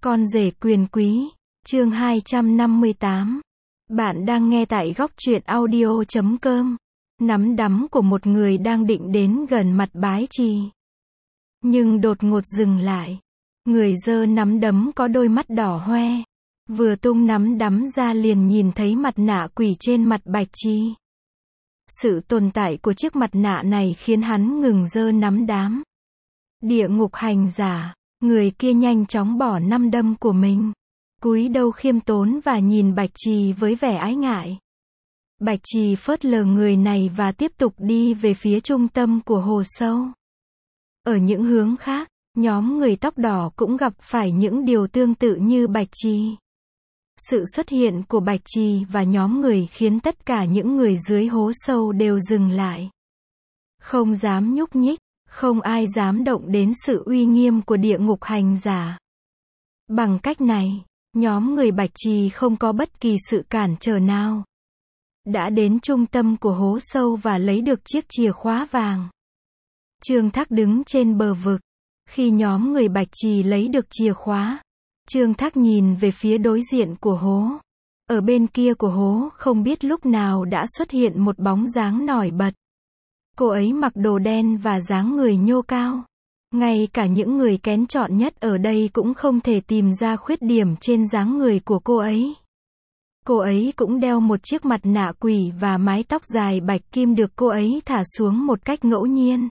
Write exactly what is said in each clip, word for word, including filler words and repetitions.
Con rể quyền quý, chương hai trăm năm mươi tám. Bạn đang nghe tại góc truyện audio chấm com. Nắm đấm của một người đang định đến gần mặt bái trì. Nhưng đột ngột dừng lại. Người giơ nắm đấm có đôi mắt đỏ hoe. Vừa tung nắm đấm ra liền nhìn thấy mặt nạ quỷ trên mặt bạch trì. Sự tồn tại của chiếc mặt nạ này khiến hắn ngừng giơ nắm đấm. Địa ngục hành giả. Người kia nhanh chóng bỏ năm đâm của mình. Cúi đầu khiêm tốn và nhìn Bạch Trì với vẻ ái ngại. Bạch Trì phớt lờ người này và tiếp tục đi về phía trung tâm của hồ sâu. Ở những hướng khác, nhóm người tóc đỏ cũng gặp phải những điều tương tự như Bạch Trì. Sự xuất hiện của Bạch Trì và nhóm người khiến tất cả những người dưới hố sâu đều dừng lại. Không dám nhúc nhích. Không ai dám động đến sự uy nghiêm của địa ngục hành giả. Bằng cách này, nhóm người Bạch Trì không có bất kỳ sự cản trở nào. Đã đến trung tâm của hố sâu và lấy được chiếc chìa khóa vàng. Trương Thác đứng trên bờ vực. Khi nhóm người Bạch Trì lấy được chìa khóa, Trương Thác nhìn về phía đối diện của hố. Ở bên kia của hố không biết lúc nào đã xuất hiện một bóng dáng nổi bật. Cô ấy mặc đồ đen và dáng người nhô cao. Ngay cả những người kén chọn nhất ở đây cũng không thể tìm ra khuyết điểm trên dáng người của cô ấy. Cô ấy cũng đeo một chiếc mặt nạ quỷ và mái tóc dài bạch kim được cô ấy thả xuống một cách ngẫu nhiên.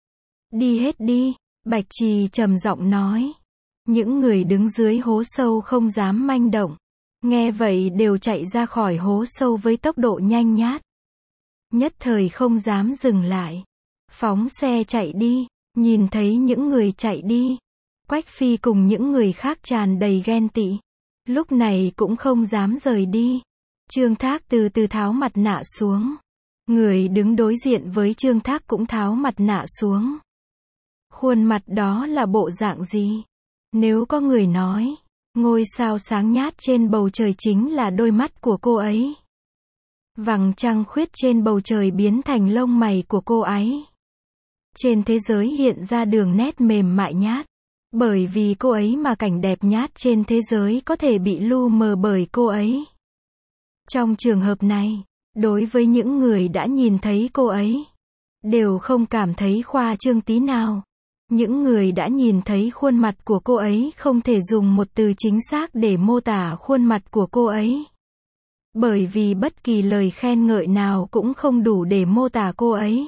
Đi hết đi, Bạch Trì trầm giọng nói. Những người đứng dưới hố sâu không dám manh động. Nghe vậy đều chạy ra khỏi hố sâu với tốc độ nhanh nhát. Nhất thời không dám dừng lại. Phóng xe chạy đi. Nhìn thấy những người chạy đi, Quách Phi cùng những người khác tràn đầy ghen tị. Lúc này cũng không dám rời đi. Trương Thác từ từ tháo mặt nạ xuống. Người đứng đối diện với Trương Thác cũng tháo mặt nạ xuống. Khuôn mặt đó là bộ dạng gì? Nếu có người nói, ngôi sao sáng nhát trên bầu trời chính là đôi mắt của cô ấy. Vầng trăng khuyết trên bầu trời biến thành lông mày của cô ấy. Trên thế giới hiện ra đường nét mềm mại nhát. Bởi vì cô ấy mà cảnh đẹp nhát trên thế giới có thể bị lu mờ bởi cô ấy. Trong trường hợp này, đối với những người đã nhìn thấy cô ấy, đều không cảm thấy khoa trương tí nào. Những người đã nhìn thấy khuôn mặt của cô ấy không thể dùng một từ chính xác để mô tả khuôn mặt của cô ấy. Bởi vì bất kỳ lời khen ngợi nào cũng không đủ để mô tả cô ấy.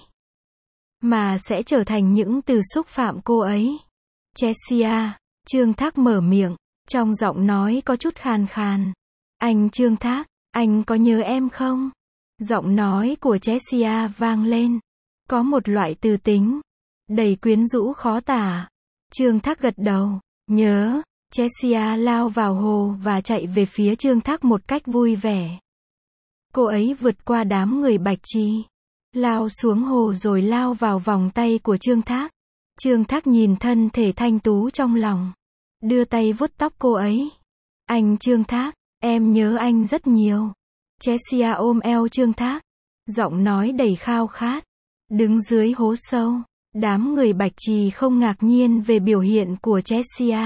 Mà sẽ trở thành những từ xúc phạm cô ấy. Chessia, Trương Thác mở miệng, trong giọng nói có chút khàn khàn. Anh Trương Thác, anh có nhớ em không? Giọng nói của Chessia vang lên. Có một loại từ tính, đầy quyến rũ khó tả. Trương Thác gật đầu, nhớ. Chessia lao vào hồ và chạy về phía Trương Thác một cách vui vẻ. Cô ấy vượt qua đám người Bạch Trì, lao xuống hồ rồi lao vào vòng tay của Trương Thác. Trương Thác nhìn thân thể thanh tú trong lòng, đưa tay vuốt tóc cô ấy. Anh Trương Thác, em nhớ anh rất nhiều. Chessia ôm eo Trương Thác, giọng nói đầy khao khát. Đứng dưới hố sâu, đám người Bạch Trì không ngạc nhiên về biểu hiện của Chessia.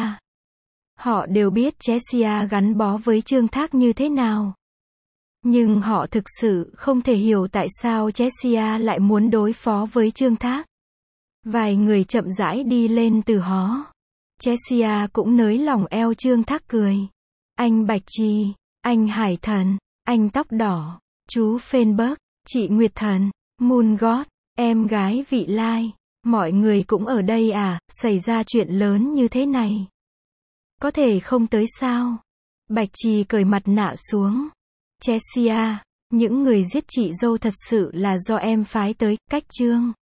Họ đều biết Chessia gắn bó với Trương Thác như thế nào. Nhưng họ thực sự không thể hiểu tại sao Chessia lại muốn đối phó với Trương Thác. Vài người chậm rãi đi lên từ hó. Chessia cũng nới lỏng eo Trương Thác cười. Anh Bạch Trì, anh Hải Thần, anh Tóc Đỏ, chú Phenberg, chị Nguyệt Thần, Moon God, em gái Vị Lai. Mọi người cũng ở đây à, xảy ra chuyện lớn như thế này. Có thể không tới sao? Bạch Trì cởi mặt nạ xuống. Chessia, những người giết chị dâu thật sự là do em phái tới, cách Trương